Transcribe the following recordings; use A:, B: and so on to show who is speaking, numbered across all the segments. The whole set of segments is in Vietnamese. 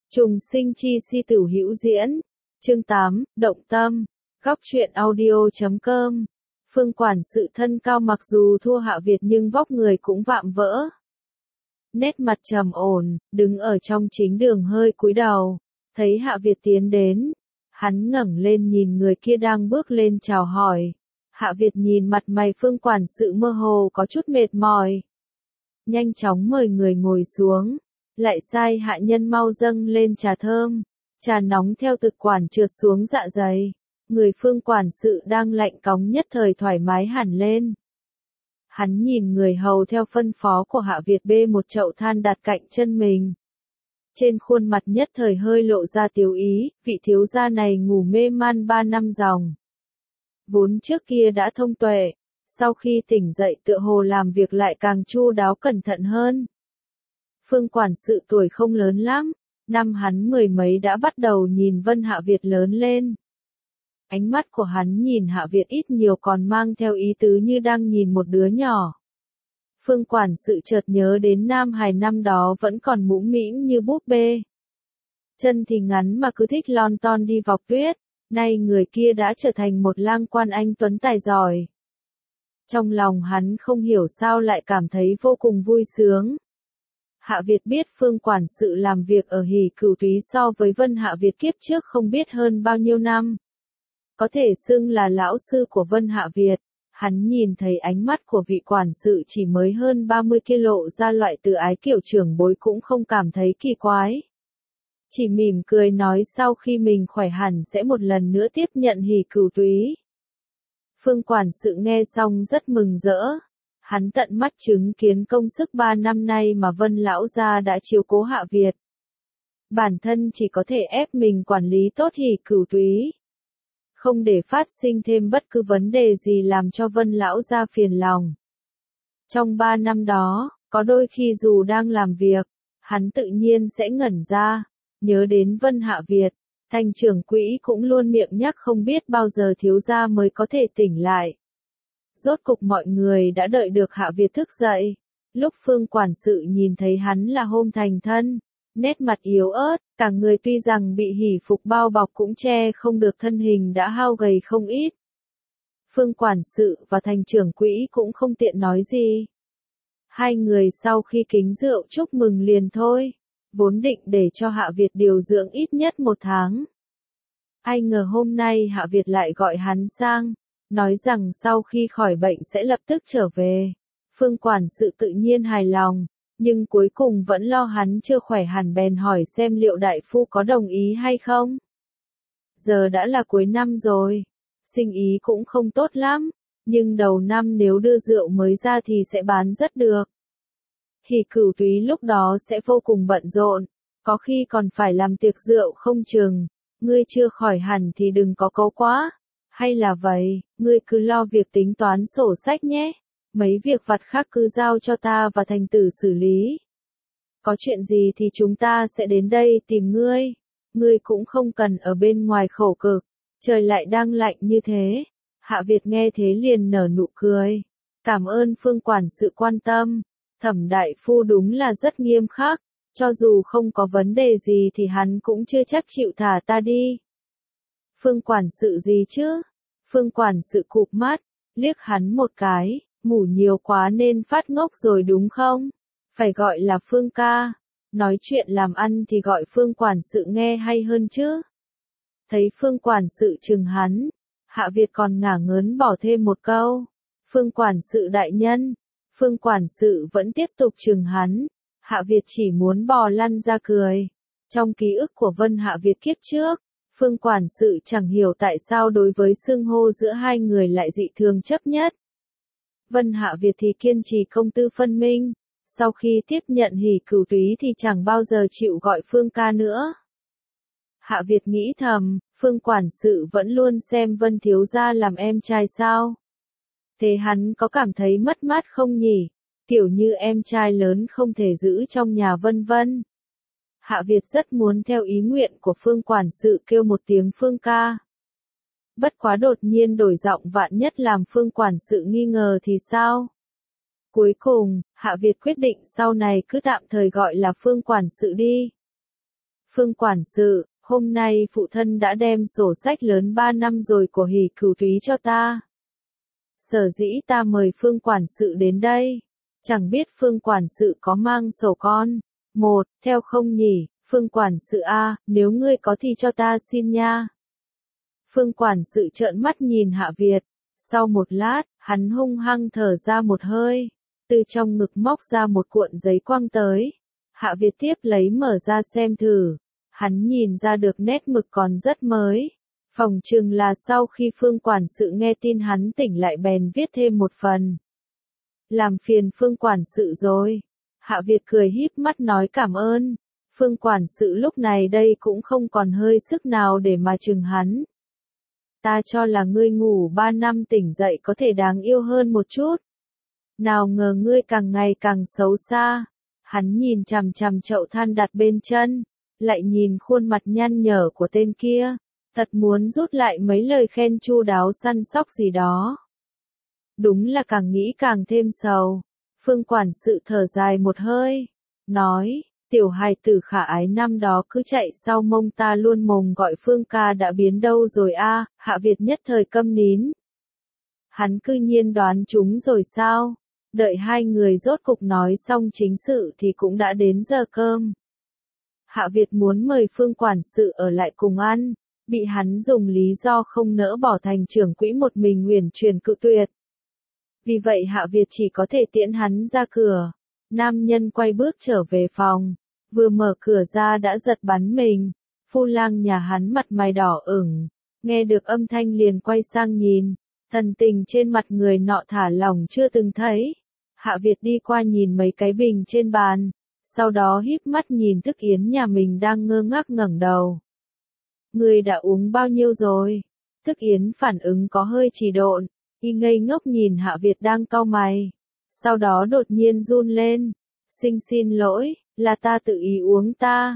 A: Trùng sinh chi si tử hữu diễn. Chương 8, Động tâm. Góc truyện audio.com. Phương quản sự thân cao mặc dù thua Hạ Việt nhưng vóc người cũng vạm vỡ. Nét mặt trầm ổn, đứng ở trong chính đường hơi cúi đầu. Thấy Hạ Việt tiến đến. Hắn ngẩng lên nhìn người kia đang bước lên chào hỏi. Hạ Việt nhìn mặt mày Phương quản sự mơ hồ có chút mệt mỏi. Nhanh chóng mời người ngồi xuống. Lại sai hạ nhân mau dâng lên trà thơm. Trà nóng theo thực quản trượt xuống dạ dày. Người Phương quản sự đang lạnh cóng nhất thời thoải mái hẳn lên. Hắn nhìn người hầu theo phân phó của Hạ Việt bê một chậu than đặt cạnh chân mình. Trên khuôn mặt nhất thời hơi lộ ra tiếu ý, vị thiếu gia này ngủ mê man 3 năm ròng. Vốn trước kia đã thông tuệ, sau khi tỉnh dậy tựa hồ làm việc lại càng chu đáo cẩn thận hơn. Phương quản sự tuổi không lớn lắm, năm hắn 10 mấy đã bắt đầu nhìn Vân Hạ Việt lớn lên. Ánh mắt của hắn nhìn Hạ Việt ít nhiều còn mang theo ý tứ như đang nhìn một đứa nhỏ. Phương quản sự chợt nhớ đến Nam Hải năm đó vẫn còn mũm mĩm như búp bê. Chân thì ngắn mà cứ thích lon ton đi vọc tuyết, nay người kia đã trở thành một lang quan anh tuấn tài giỏi. Trong lòng hắn không hiểu sao lại cảm thấy vô cùng vui sướng. Hạ Việt biết Phương quản sự làm việc ở Hỉ Cửu Túy so với Vân Hạ Việt kiếp trước không biết hơn bao nhiêu năm. Có thể xưng là lão sư của Vân Hạ Việt, hắn nhìn thấy ánh mắt của vị quản sự chỉ mới hơn 30 kia lộ ra loại tự ái kiểu trưởng bối cũng không cảm thấy kỳ quái. Chỉ mỉm cười nói sau khi mình khỏe hẳn sẽ một lần nữa tiếp nhận Hỉ Cửu Túy. Phương quản sự nghe xong rất mừng rỡ. Hắn tận mắt chứng kiến công sức 3 năm nay mà Vân lão gia đã chiếu cố Hạ Việt. Bản thân chỉ có thể ép mình quản lý tốt Hỉ Cửu Túy. Không để phát sinh thêm bất cứ vấn đề gì làm cho Vân lão gia phiền lòng. Trong 3 năm đó, có đôi khi dù đang làm việc, hắn tự nhiên sẽ ngẩn ra, nhớ đến Vân Hạ Việt. Thành trưởng quỹ cũng luôn miệng nhắc không biết bao giờ thiếu gia mới có thể tỉnh lại. Rốt cục mọi người đã đợi được Hạ Việt thức dậy. Lúc Phương quản sự nhìn thấy hắn là hôm thành thân, nét mặt yếu ớt, cả người tuy rằng bị hỉ phục bao bọc cũng che không được thân hình đã hao gầy không ít. Phương quản sự và thành trưởng quỹ cũng không tiện nói gì. Hai người sau khi kính rượu chúc mừng liền thôi, vốn định để cho Hạ Việt điều dưỡng ít nhất 1 tháng. Ai ngờ hôm nay Hạ Việt lại gọi hắn sang. Nói rằng sau khi khỏi bệnh sẽ lập tức trở về. Phương quản sự tự nhiên hài lòng, nhưng cuối cùng vẫn lo hắn chưa khỏe hẳn bèn hỏi xem liệu đại phu có đồng ý hay không. Giờ đã là cuối năm rồi, sinh ý cũng không tốt lắm, nhưng đầu năm nếu đưa rượu mới ra thì sẽ bán rất được. Hỉ Cửu Túy lúc đó sẽ vô cùng bận rộn, có khi còn phải làm tiệc rượu không chừng, ngươi chưa khỏi hẳn thì đừng có cố quá. Hay là vậy, ngươi cứ lo việc tính toán sổ sách nhé, mấy việc vặt khác cứ giao cho ta và thành tử xử lý. Có chuyện gì thì chúng ta sẽ đến đây tìm ngươi cũng không cần ở bên ngoài khổ cực, trời lại đang lạnh như thế. Hạ Việt nghe thế liền nở nụ cười, cảm ơn Phương quản sự quan tâm, Thẩm đại phu đúng là rất nghiêm khắc, cho dù không có vấn đề gì thì hắn cũng chưa chắc chịu thả ta đi. Phương quản sự gì chứ? Phương quản sự cụp mắt, liếc hắn một cái, ngủ nhiều quá nên phát ngốc rồi đúng không? Phải gọi là Phương ca. Nói chuyện làm ăn thì gọi Phương quản sự nghe hay hơn chứ. Thấy Phương quản sự chừng hắn, Hạ Việt còn ngả ngớn bỏ thêm một câu. Phương quản sự đại nhân. Phương quản sự vẫn tiếp tục chừng hắn. Hạ Việt chỉ muốn bò lăn ra cười. Trong ký ức của Vân Hạ Việt kiếp trước, Phương quản sự chẳng hiểu tại sao đối với xưng hô giữa hai người lại dị thường chấp nhất. Vân Hạ Việt thì kiên trì công tư phân minh, sau khi tiếp nhận Hỉ Cửu Túy thì chẳng bao giờ chịu gọi Phương ca nữa. Hạ Việt nghĩ thầm, Phương quản sự vẫn luôn xem Vân thiếu gia làm em trai sao? Thế hắn có cảm thấy mất mát không nhỉ? Kiểu như em trai lớn không thể giữ trong nhà vân vân. Hạ Việt rất muốn theo ý nguyện của Phương quản sự kêu một tiếng Phương ca. Bất quá đột nhiên đổi giọng vạn nhất làm Phương quản sự nghi ngờ thì sao? Cuối cùng, Hạ Việt quyết định sau này cứ tạm thời gọi là Phương quản sự đi. Phương quản sự, hôm nay phụ thân đã đem sổ sách lớn 3 năm rồi của Hỷ Cửu Túy cho ta. Sở dĩ ta mời Phương quản sự đến đây. Chẳng biết Phương quản sự có mang sổ con. Một, theo không nhỉ, Phương quản sự a, nếu ngươi có thì cho ta xin nha. Phương quản sự trợn mắt nhìn Hạ Việt. Sau một lát, hắn hung hăng thở ra một hơi. Từ trong ngực móc ra một cuộn giấy quăng tới. Hạ Việt tiếp lấy mở ra xem thử. Hắn nhìn ra được nét mực còn rất mới. Phỏng chừng là sau khi Phương quản sự nghe tin hắn tỉnh lại bèn viết thêm một phần. Làm phiền Phương quản sự rồi. Hạ Việt cười híp mắt nói cảm ơn. Phương quản sự lúc này đây cũng không còn hơi sức nào để mà chừng hắn. Ta cho là ngươi ngủ 3 năm tỉnh dậy có thể đáng yêu hơn một chút. Nào ngờ ngươi càng ngày càng xấu xa. Hắn nhìn chằm chằm chậu than đặt bên chân, lại nhìn khuôn mặt nhăn nhở của tên kia, thật muốn rút lại mấy lời khen chu đáo săn sóc gì đó. Đúng là càng nghĩ càng thêm sầu. Phương quản sự thở dài một hơi, nói, tiểu hài tử khả ái năm đó cứ chạy sau mông ta luôn mồm gọi Phương ca đã biến đâu rồi a. Hạ Việt nhất thời câm nín. Hắn cư nhiên đoán chúng rồi sao? Đợi hai người rốt cục nói xong chính sự thì cũng đã đến giờ cơm. Hạ Việt muốn mời Phương quản sự ở lại cùng ăn, bị hắn dùng lý do không nỡ bỏ thành trưởng quỹ một mình uyển chuyển cự tuyệt. Vì vậy Hạ Việt chỉ có thể tiễn hắn ra cửa. Nam nhân quay bước trở về phòng, vừa mở cửa ra đã giật bắn mình. Phu lang nhà hắn mặt mày đỏ ửng, nghe được âm thanh liền quay sang nhìn, thần tình trên mặt người nọ thả lỏng chưa từng thấy. Hạ Việt đi qua nhìn mấy cái bình trên bàn, sau đó híp mắt nhìn Thức Yến nhà mình đang ngơ ngác ngẩng đầu. Người đã uống bao nhiêu rồi? Thức Yến phản ứng có hơi trì độn, y ngây ngốc nhìn Hạ Việt đang cau mày. Sau đó đột nhiên run lên. Xin lỗi, là ta tự ý uống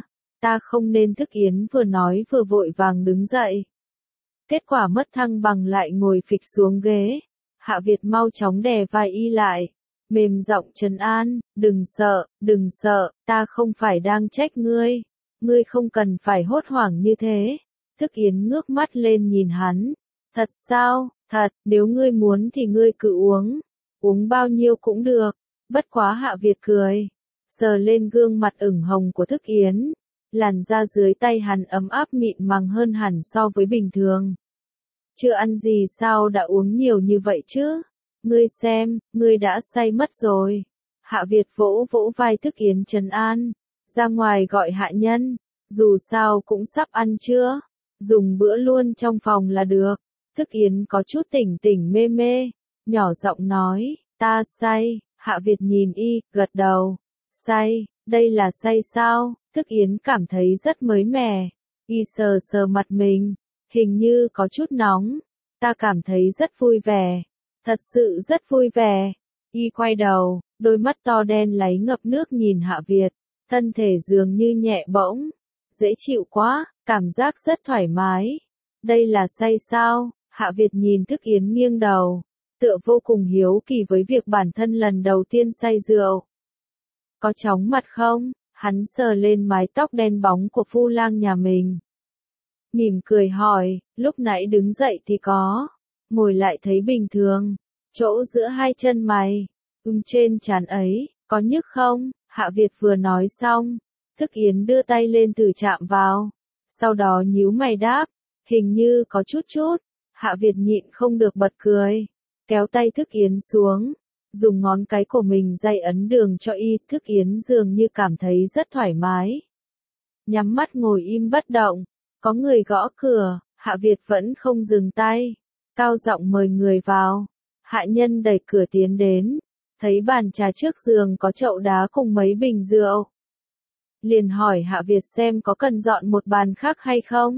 A: ta không nên. Thức Yến vừa nói vừa vội vàng đứng dậy. Kết quả mất thăng bằng lại ngồi phịch xuống ghế. Hạ Việt mau chóng đè vai y lại. Mềm giọng trấn an, đừng sợ, ta không phải đang trách ngươi. Ngươi không cần phải hốt hoảng như thế. Thức Yến ngước mắt lên nhìn hắn. Thật sao, thật, nếu ngươi muốn thì ngươi cứ uống bao nhiêu cũng được. Bất quá Hạ Việt cười, sờ lên gương mặt ửng hồng của Thức Yến. Làn da dưới tay hắn ấm áp mịn màng hơn hẳn so với bình thường. Chưa ăn gì sao đã uống nhiều như vậy chứ? Ngươi xem, ngươi đã say mất rồi. Hạ Việt vỗ vỗ vai Thức Yến trấn an. Ra ngoài gọi hạ nhân, dù sao cũng sắp ăn trưa. Dùng bữa luôn trong phòng là được. Thức Yến có chút tỉnh mê, nhỏ giọng nói, ta say. Hạ Việt nhìn y, gật đầu. Say, đây là say sao? Thức Yến cảm thấy rất mới mẻ. Y sờ mặt mình, hình như có chút nóng. Ta cảm thấy rất vui vẻ. Thật sự rất vui vẻ. Y quay đầu, đôi mắt to đen láy ngập nước nhìn Hạ Việt. Thân thể dường như nhẹ bỗng. Dễ chịu quá, cảm giác rất thoải mái. Đây là say sao? Hạ Việt nhìn Thức Yến nghiêng đầu. Tựa vô cùng hiếu kỳ với việc bản thân lần đầu tiên say rượu. Có chóng mặt không? Hắn sờ lên mái tóc đen bóng của phu lang nhà mình. Mỉm cười hỏi, lúc nãy đứng dậy thì có. Ngồi lại thấy bình thường. Chỗ giữa hai chân mày. Trên trán ấy, có nhức không? Hạ Việt vừa nói xong. Thức Yến đưa tay lên thử chạm vào. Sau đó nhíu mày đáp. Hình như có chút. Hạ Việt nhịn không được bật cười. Kéo tay Thức Yến xuống. Dùng ngón cái của mình day ấn đường cho y. Thức Yến dường như cảm thấy rất thoải mái. Nhắm mắt ngồi im bất động. Có người gõ cửa. Hạ Việt vẫn không dừng tay. Cao giọng mời người vào. Hạ nhân đẩy cửa tiến đến. Thấy bàn trà trước giường có chậu đá cùng mấy bình rượu. Liền hỏi Hạ Việt xem có cần dọn một bàn khác hay không.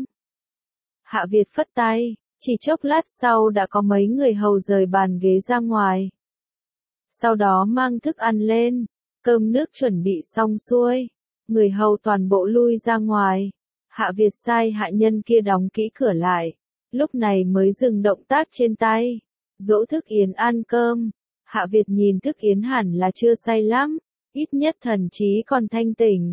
A: Hạ Việt phất tay. Chỉ chốc lát sau đã có mấy người hầu rời bàn ghế ra ngoài. Sau đó mang thức ăn lên. Cơm nước chuẩn bị xong xuôi. Người hầu toàn bộ lui ra ngoài. Hạ Việt sai hạ nhân kia đóng kỹ cửa lại. Lúc này mới dừng động tác trên tay. Dỗ Thức Yến ăn cơm. Hạ Việt nhìn Thức Yến hẳn là chưa say lắm. Ít nhất thần trí còn thanh tỉnh.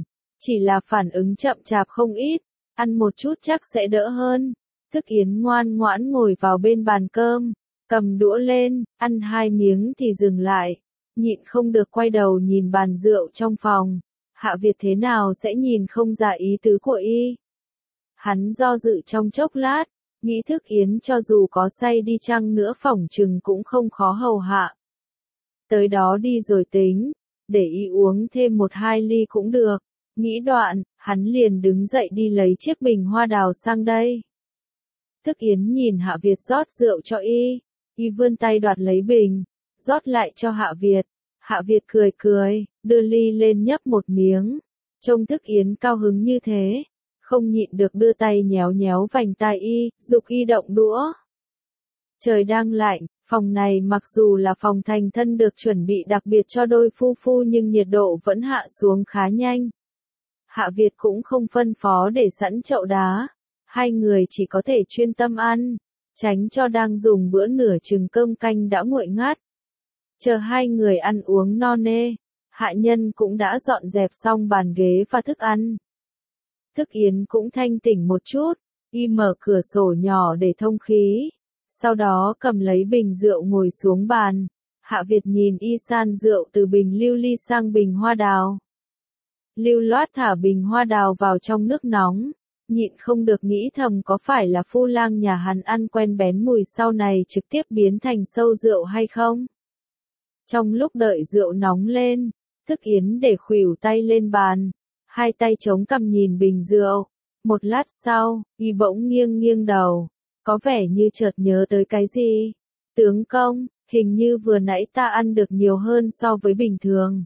A: Chỉ là phản ứng chậm chạp không ít, ăn một chút chắc sẽ đỡ hơn. Thức Yến ngoan ngoãn ngồi vào bên bàn cơm, cầm đũa lên, ăn 2 miếng thì dừng lại, nhịn không được quay đầu nhìn bàn rượu trong phòng. Hạ Việt thế nào sẽ nhìn không ra ý tứ của y. Hắn do dự trong chốc lát, nghĩ Thức Yến cho dù có say đi chăng nữa phỏng chừng cũng không khó hầu hạ. Tới đó đi rồi tính, để y uống thêm 1-2 ly cũng được. Nghĩ đoạn, hắn liền đứng dậy đi lấy chiếc bình hoa đào sang đây. Thức Yến nhìn Hạ Việt rót rượu cho y vươn tay đoạt lấy bình, rót lại cho Hạ Việt. Hạ Việt cười cười, đưa ly lên nhấp một miếng. Trông Thức Yến cao hứng như thế, không nhịn được đưa tay nhéo nhéo vành tai giục y động đũa. Trời đang lạnh, phòng này mặc dù là phòng thành thân được chuẩn bị đặc biệt cho đôi phu phu nhưng nhiệt độ vẫn hạ xuống khá nhanh. Hạ Việt cũng không phân phó để sẵn chậu đá, hai người chỉ có thể chuyên tâm ăn, tránh cho đang dùng bữa nửa chừng cơm canh đã nguội ngắt. Chờ hai người ăn uống no nê, hạ nhân cũng đã dọn dẹp xong bàn ghế và thức ăn. Thức Yến cũng thanh tỉnh một chút, y mở cửa sổ nhỏ để thông khí, sau đó cầm lấy bình rượu ngồi xuống bàn. Hạ Việt nhìn y san rượu từ bình lưu ly sang bình hoa đào. Lưu loát thả bình hoa đào vào trong nước nóng, nhịn không được nghĩ thầm có phải là phu lang nhà hắn ăn quen bén mùi sau này trực tiếp biến thành sâu rượu hay không. Trong lúc đợi rượu nóng lên, Thức Yến để khuỷu tay lên bàn, hai tay chống cằm nhìn bình rượu. Một lát sau, y bỗng nghiêng nghiêng đầu, có vẻ như chợt nhớ tới cái gì. Tướng công, hình như vừa nãy ta ăn được nhiều hơn so với bình thường.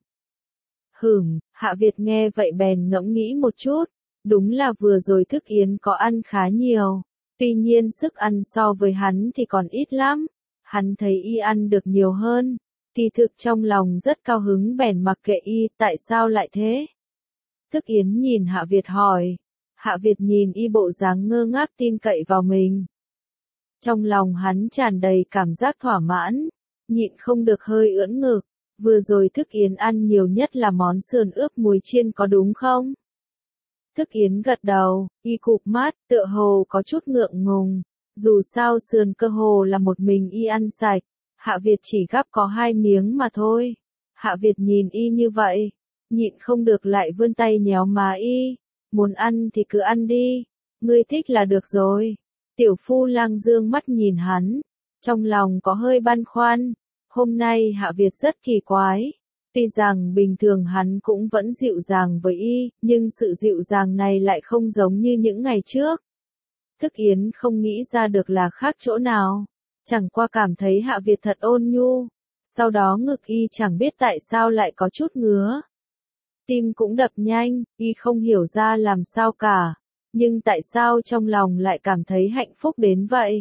A: Hạ Việt nghe vậy bèn ngẫm nghĩ một chút, đúng là vừa rồi Thức Yến có ăn khá nhiều, tuy nhiên sức ăn so với hắn thì còn ít lắm. Hắn thấy y ăn được nhiều hơn, kỳ thực trong lòng rất cao hứng bèn mặc kệ y, tại sao lại thế? Thức Yến nhìn Hạ Việt hỏi, Hạ Việt nhìn y bộ dáng ngơ ngác tin cậy vào mình. Trong lòng hắn tràn đầy cảm giác thỏa mãn, nhịn không được hơi ưỡn ngực. Vừa rồi Thức Yến ăn nhiều nhất là món sườn ướp muối chiên có đúng không? Thức Yến gật đầu, y cụp mắt, tựa hồ có chút ngượng ngùng. Dù sao sườn cơ hồ là một mình y ăn sạch, Hạ Việt chỉ gắp có 2 miếng mà thôi. Hạ Việt nhìn y như vậy, nhịn không được lại vươn tay nhéo má y. Muốn ăn thì cứ ăn đi, ngươi thích là được rồi. Tiểu phu lang dương mắt nhìn hắn, trong lòng có hơi băn khoăn. Hôm nay Hạ Việt rất kỳ quái. Tuy rằng bình thường hắn cũng vẫn dịu dàng với y, nhưng sự dịu dàng này lại không giống như những ngày trước. Thức Yến không nghĩ ra được là khác chỗ nào. Chẳng qua cảm thấy Hạ Việt thật ôn nhu. Sau đó ngực y chẳng biết tại sao lại có chút ngứa. Tim cũng đập nhanh, y không hiểu ra làm sao cả. Nhưng tại sao trong lòng lại cảm thấy hạnh phúc đến vậy?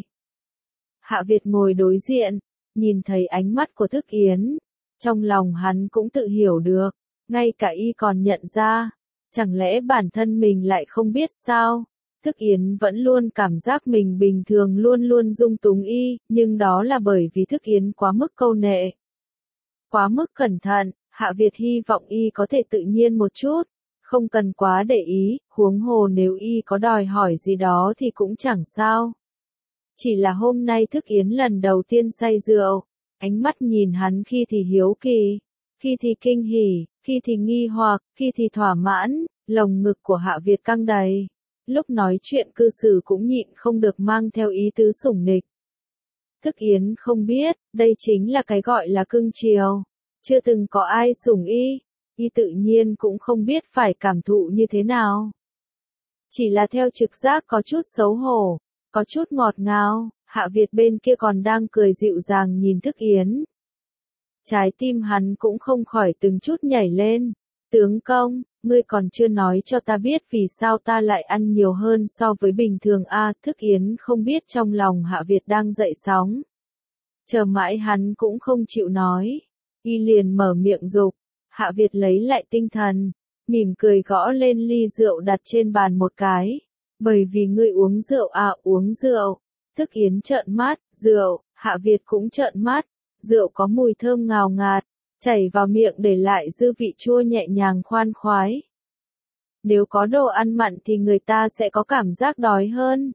A: Hạ Việt ngồi đối diện, nhìn thấy ánh mắt của Thức Yến. Trong lòng hắn cũng tự hiểu được, ngay cả y còn nhận ra. Chẳng lẽ bản thân mình lại không biết sao? Thức Yến vẫn luôn cảm giác mình bình thường luôn luôn dung túng y, nhưng đó là bởi vì Thức Yến quá mức câu nệ. Quá mức cẩn thận, Hạ Việt hy vọng y có thể tự nhiên một chút, không cần quá để ý, huống hồ nếu y có đòi hỏi gì đó thì cũng chẳng sao. Chỉ là hôm nay Thức Yến lần đầu tiên say rượu, ánh mắt nhìn hắn khi thì hiếu kỳ, khi thì kinh hỉ, khi thì nghi hoặc, khi thì thỏa mãn, lồng ngực của Hạ Việt căng đầy. Lúc nói chuyện cư xử cũng nhịn không được mang theo ý tứ sủng nịch. Thức Yến không biết, đây chính là cái gọi là cưng chiều. Chưa từng có ai sủng y tự nhiên cũng không biết phải cảm thụ như thế nào. Chỉ là theo trực giác có chút xấu hổ, có chút ngọt ngào, Hạ Việt bên kia còn đang cười dịu dàng nhìn Thức Yến. Trái tim hắn cũng không khỏi từng chút nhảy lên. Tướng công, ngươi còn chưa nói cho ta biết vì sao ta lại ăn nhiều hơn so với bình thường a. Thức Yến không biết trong lòng Hạ Việt đang dậy sóng. Chờ mãi hắn cũng không chịu nói. Y liền mở miệng dục. Hạ Việt lấy lại tinh thần, mỉm cười gõ lên ly rượu đặt trên bàn một cái. Bởi vì ngươi uống rượu à, uống rượu. Thức Yến trợn mắt, rượu, Hạ Việt cũng trợn mắt. Rượu có mùi thơm ngào ngạt, chảy vào miệng để lại dư vị chua nhẹ nhàng khoan khoái. Nếu có đồ ăn mặn thì người ta sẽ có cảm giác đói hơn.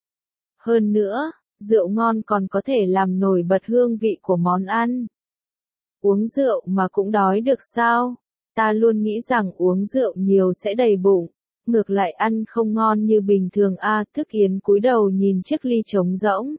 A: Hơn nữa, rượu ngon còn có thể làm nổi bật hương vị của món ăn. Uống rượu mà cũng đói được sao? Ta luôn nghĩ rằng uống rượu nhiều sẽ đầy bụng, ngược lại ăn không ngon như bình thường Thức Yến cúi đầu nhìn chiếc ly trống rỗng.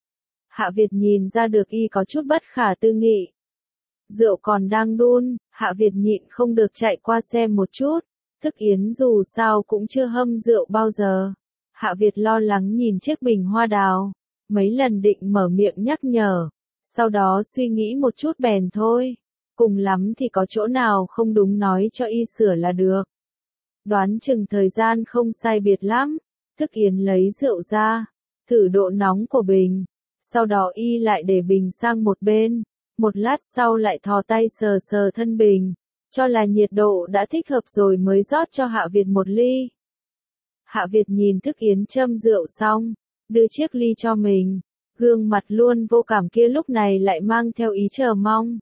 A: Hạ Việt nhìn ra được y có chút bất khả tư nghị. Rượu còn đang đun, Hạ Việt nhịn không được chạy qua xem một chút. Thức Yến dù sao cũng chưa hâm rượu bao giờ. Hạ Việt lo lắng nhìn chiếc bình hoa đào, mấy lần định mở miệng nhắc nhở, sau đó suy nghĩ một chút bèn thôi. Cùng lắm thì có chỗ nào không đúng nói cho y sửa là được. Đoán chừng thời gian không sai biệt lắm, Thức Yến lấy rượu ra, thử độ nóng của bình, sau đó y lại để bình sang một bên, một lát sau lại thò tay sờ sờ thân bình, cho là nhiệt độ đã thích hợp rồi mới rót cho Hạ Việt một ly. Hạ Việt nhìn Thức Yến châm rượu xong, đưa chiếc ly cho mình, gương mặt luôn vô cảm kia lúc này lại mang theo ý chờ mong.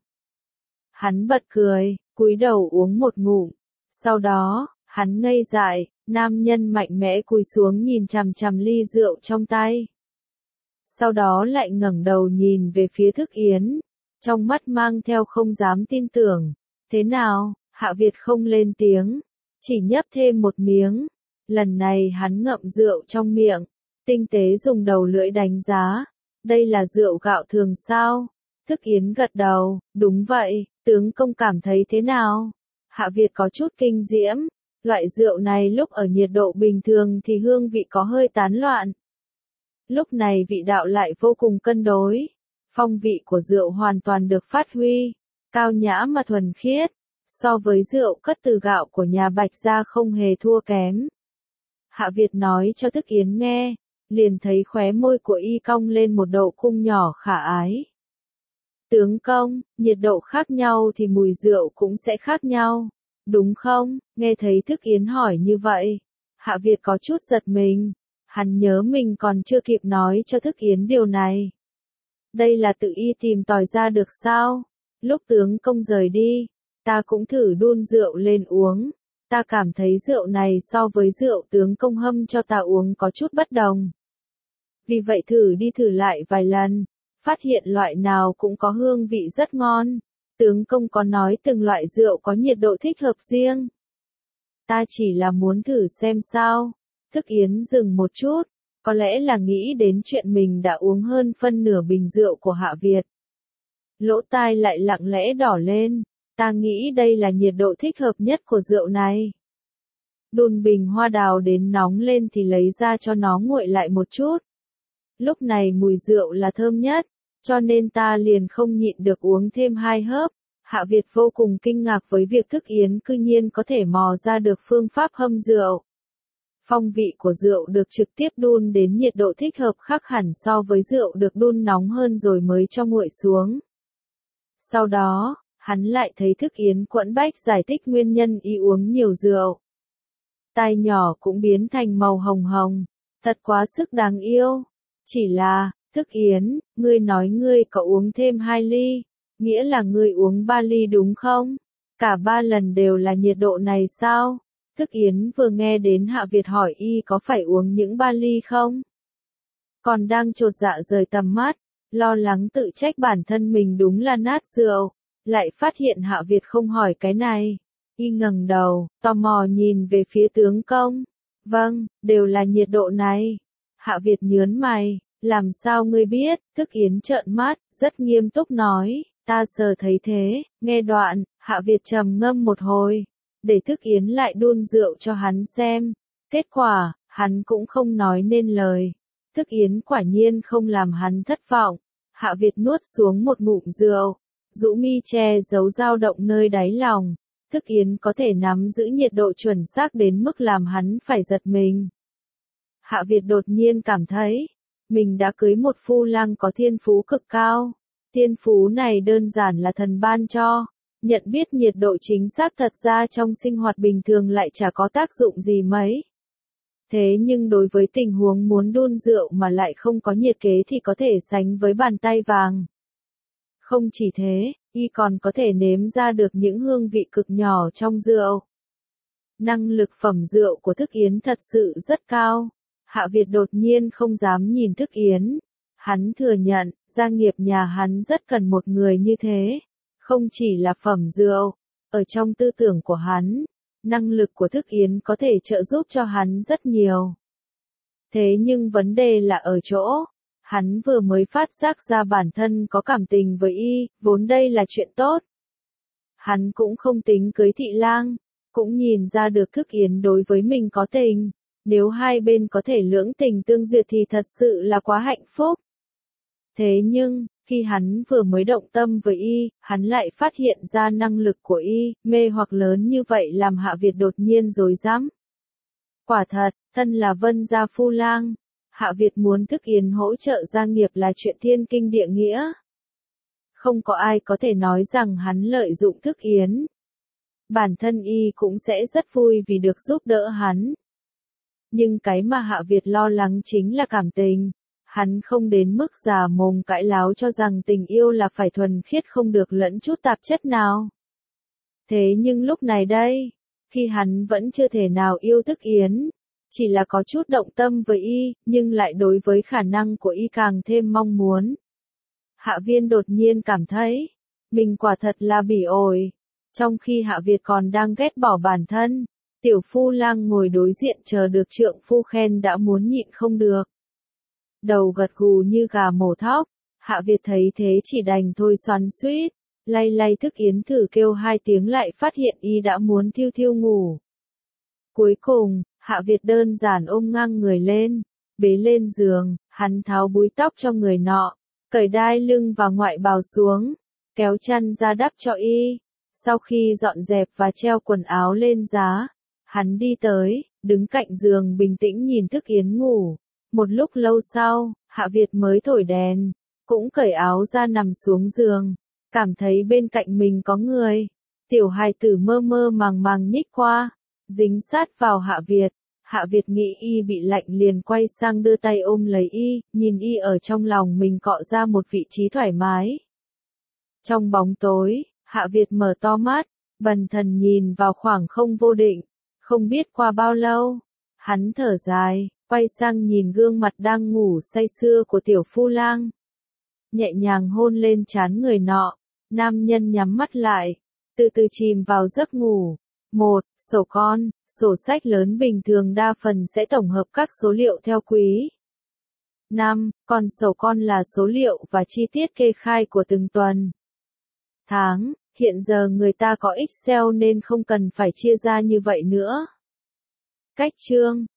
A: Hắn bật cười, cúi đầu uống một ngụm, sau đó, hắn ngây dại, nam nhân mạnh mẽ cúi xuống nhìn chằm chằm ly rượu trong tay. Sau đó lại ngẩng đầu nhìn về phía Thức Yến, trong mắt mang theo không dám tin tưởng. Thế nào? Hạ Việt không lên tiếng, chỉ nhấp thêm một miếng. Lần này hắn ngậm rượu trong miệng, tinh tế dùng đầu lưỡi đánh giá. Đây là rượu gạo thường sao? Thức Yến gật đầu, đúng vậy, tướng công cảm thấy thế nào? Hạ Việt có chút kinh diễm, loại rượu này lúc ở nhiệt độ bình thường thì hương vị có hơi tán loạn. Lúc này vị đạo lại vô cùng cân đối, phong vị của rượu hoàn toàn được phát huy, cao nhã mà thuần khiết, so với rượu cất từ gạo của nhà Bạch gia không hề thua kém. Hạ Việt nói cho Thức Yến nghe, liền thấy khóe môi của y cong lên một độ cung nhỏ khả ái. Tướng công, nhiệt độ khác nhau thì mùi rượu cũng sẽ khác nhau, đúng không? Nghe thấy Thức Yến hỏi như vậy, Hạ Việt có chút giật mình, hắn nhớ mình còn chưa kịp nói cho Thức Yến điều này. Đây là tự y tìm tòi ra được sao? Lúc tướng công rời đi, ta cũng thử đun rượu lên uống, ta cảm thấy rượu này so với rượu tướng công hâm cho ta uống có chút bất đồng. Vì vậy thử đi thử lại vài lần, phát hiện loại nào cũng có hương vị rất ngon. Tướng công có nói từng loại rượu có nhiệt độ thích hợp riêng. Ta chỉ là muốn thử xem sao. Thức Yến dừng một chút, có lẽ là nghĩ đến chuyện mình đã uống hơn phân nửa bình rượu của Hạ Việt. Lỗ tai lại lặng lẽ đỏ lên, ta nghĩ đây là nhiệt độ thích hợp nhất của rượu này. Đun bình hoa đào đến nóng lên thì lấy ra cho nó nguội lại một chút. Lúc này mùi rượu là thơm nhất, cho nên ta liền không nhịn được uống thêm 2 hớp. Hạ Việt vô cùng kinh ngạc với việc Thức Yến cư nhiên có thể mò ra được phương pháp hâm rượu. Phong vị của rượu được trực tiếp đun đến nhiệt độ thích hợp khác hẳn so với rượu được đun nóng hơn rồi mới cho nguội xuống. Sau đó, hắn lại thấy Thức Yến quẫn bách giải thích nguyên nhân y uống nhiều rượu. Tai nhỏ cũng biến thành màu hồng hồng, thật quá sức đáng yêu. Chỉ là, Thức Yến, ngươi nói ngươi có uống thêm 2 ly, nghĩa là ngươi uống 3 ly đúng không? Cả 3 lần đều là nhiệt độ này sao? Thức Yến vừa nghe đến Hạ Việt hỏi y có phải uống những 3 ly không? Còn đang chột dạ rời tầm mắt, lo lắng tự trách bản thân mình đúng là nát rượu, lại phát hiện Hạ Việt không hỏi cái này. Y ngẩng đầu, tò mò nhìn về phía tướng công. Vâng, đều là nhiệt độ này. Hạ Việt nhớn mày, làm sao ngươi biết? Thức Yến trợn mắt, rất nghiêm túc nói, ta sờ thấy thế. Nghe đoạn, Hạ Việt trầm ngâm một hồi, để Thức Yến lại đun rượu cho hắn xem. Kết quả, hắn cũng không nói nên lời. Thức Yến quả nhiên không làm hắn thất vọng. Hạ Việt nuốt xuống một ngụm rượu, rũ mi che giấu dao động nơi đáy lòng. Thức Yến có thể nắm giữ nhiệt độ chuẩn xác đến mức làm hắn phải giật mình. Hạ Việt đột nhiên cảm thấy, mình đã cưới một phu lang có thiên phú cực cao. Thiên phú này đơn giản là thần ban cho. Nhận biết nhiệt độ chính xác thật ra trong sinh hoạt bình thường lại chả có tác dụng gì mấy. Thế nhưng đối với tình huống muốn đun rượu mà lại không có nhiệt kế thì có thể sánh với bàn tay vàng. Không chỉ thế, y còn có thể nếm ra được những hương vị cực nhỏ trong rượu. Năng lực phẩm rượu của Thức Yến thật sự rất cao. Hạ Việt đột nhiên không dám nhìn Thức Yến. Hắn thừa nhận, gia nghiệp nhà hắn rất cần một người như thế. Không chỉ là phẩm rượu, ở trong tư tưởng của hắn, năng lực của Thức Yến có thể trợ giúp cho hắn rất nhiều. Thế nhưng vấn đề là ở chỗ, hắn vừa mới phát giác ra bản thân có cảm tình với y, vốn đây là chuyện tốt. Hắn cũng không tính cưới thị lang, cũng nhìn ra được Thức Yến đối với mình có tình. Nếu hai bên có thể lưỡng tình tương duyệt thì thật sự là quá hạnh phúc. Thế nhưng, khi hắn vừa mới động tâm với y, hắn lại phát hiện ra năng lực của y, mê hoặc lớn như vậy làm Hạ Việt đột nhiên rối rắm. Quả thật, thân là Vân gia phu lang, Hạ Việt muốn Thức Yến hỗ trợ gia nghiệp là chuyện thiên kinh địa nghĩa. Không có ai có thể nói rằng hắn lợi dụng Thức Yến. Bản thân y cũng sẽ rất vui vì được giúp đỡ hắn. Nhưng cái mà Hạ Việt lo lắng chính là cảm tình. Hắn không đến mức già mồm cãi láo cho rằng tình yêu là phải thuần khiết không được lẫn chút tạp chất nào. Thế nhưng lúc này đây, khi hắn vẫn chưa thể nào yêu Thức Yến, chỉ là có chút động tâm với y, nhưng lại đối với khả năng của y càng thêm mong muốn. Hạ Viên đột nhiên cảm thấy, mình quả thật là bỉ ổi. Trong khi Hạ Việt còn đang ghét bỏ bản thân, tiểu phu lang ngồi đối diện chờ được trượng phu khen đã muốn nhịn không được. Đầu gật gù như gà mổ thóc, Hạ Việt thấy thế chỉ đành thôi xoắn xuýt, lay lay Thức Yến thử kêu 2 tiếng lại phát hiện y đã muốn thiêu thiêu ngủ. Cuối cùng, Hạ Việt đơn giản ôm ngang người lên, bế lên giường, hắn tháo búi tóc cho người nọ, cởi đai lưng và ngoại bào xuống, kéo chăn ra đắp cho y. Sau khi dọn dẹp và treo quần áo lên giá, hắn đi tới, đứng cạnh giường bình tĩnh nhìn Thức Yến ngủ. Một lúc lâu sau, Hạ Việt mới thổi đèn, cũng cởi áo ra nằm xuống giường, cảm thấy bên cạnh mình có người. Tiểu hài tử mơ mơ màng màng nhích qua, dính sát vào Hạ Việt. Hạ Việt nghĩ y bị lạnh liền quay sang đưa tay ôm lấy y, nhìn y ở trong lòng mình cọ ra một vị trí thoải mái. Trong bóng tối, Hạ Việt mở to mắt, bần thần nhìn vào khoảng không vô định, không biết qua bao lâu. Hắn thở dài, quay sang nhìn gương mặt đang ngủ say sưa của tiểu phu lang. Nhẹ nhàng hôn lên trán người nọ, nam nhân nhắm mắt lại, từ từ chìm vào giấc ngủ. Sổ con, sổ sách lớn bình thường đa phần sẽ tổng hợp các số liệu theo quý. Còn sổ con là số liệu và chi tiết kê khai của từng tuần. Tháng, hiện giờ người ta có Excel nên không cần phải chia ra như vậy nữa. Cách chương